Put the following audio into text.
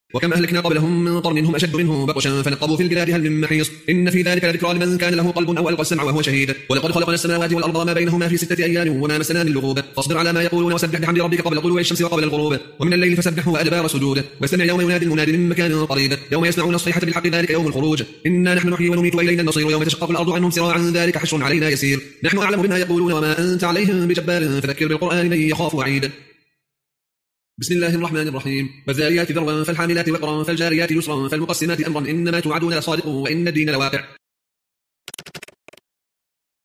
وكم أهلكنا قبلهم من قرن هم أشد منهم بطشا فنقبوا في البلاد هل من محيص إن في ذلك لذكرى لمن كان له قلب أو ألقى السمع وهو شهيد ولقد خلقنا السماوات والأرض وما بينهما في 6 أيام وما مسنا من لغوب فاصبر على ما يقولون وسبح بحمد ربك قبل طلوع الشمس وقبل الغروب ومن الليل فسبحه وأدبار سجود واستمع يوم ينادي المنادي من مكان قريب يوم يسمعون الصيحة بالحق ذلك يوم الخروج إنا نحن نحيي ونميت وإلينا النصير يوم تشقق الأرض عنهم سراعا ذلك حشر علينا يسير نحن أعلم بما يقولون وما أنت عليهم بجبار فذكر بالقرآن من يخاف وعيد. بسم الله الرحمن الرحيم والذاريات ذروا فالحاملات وقرا فالجاريات يسرا فالمقسمات أمرا إنما توعدون لصادق وإن الدين لواقع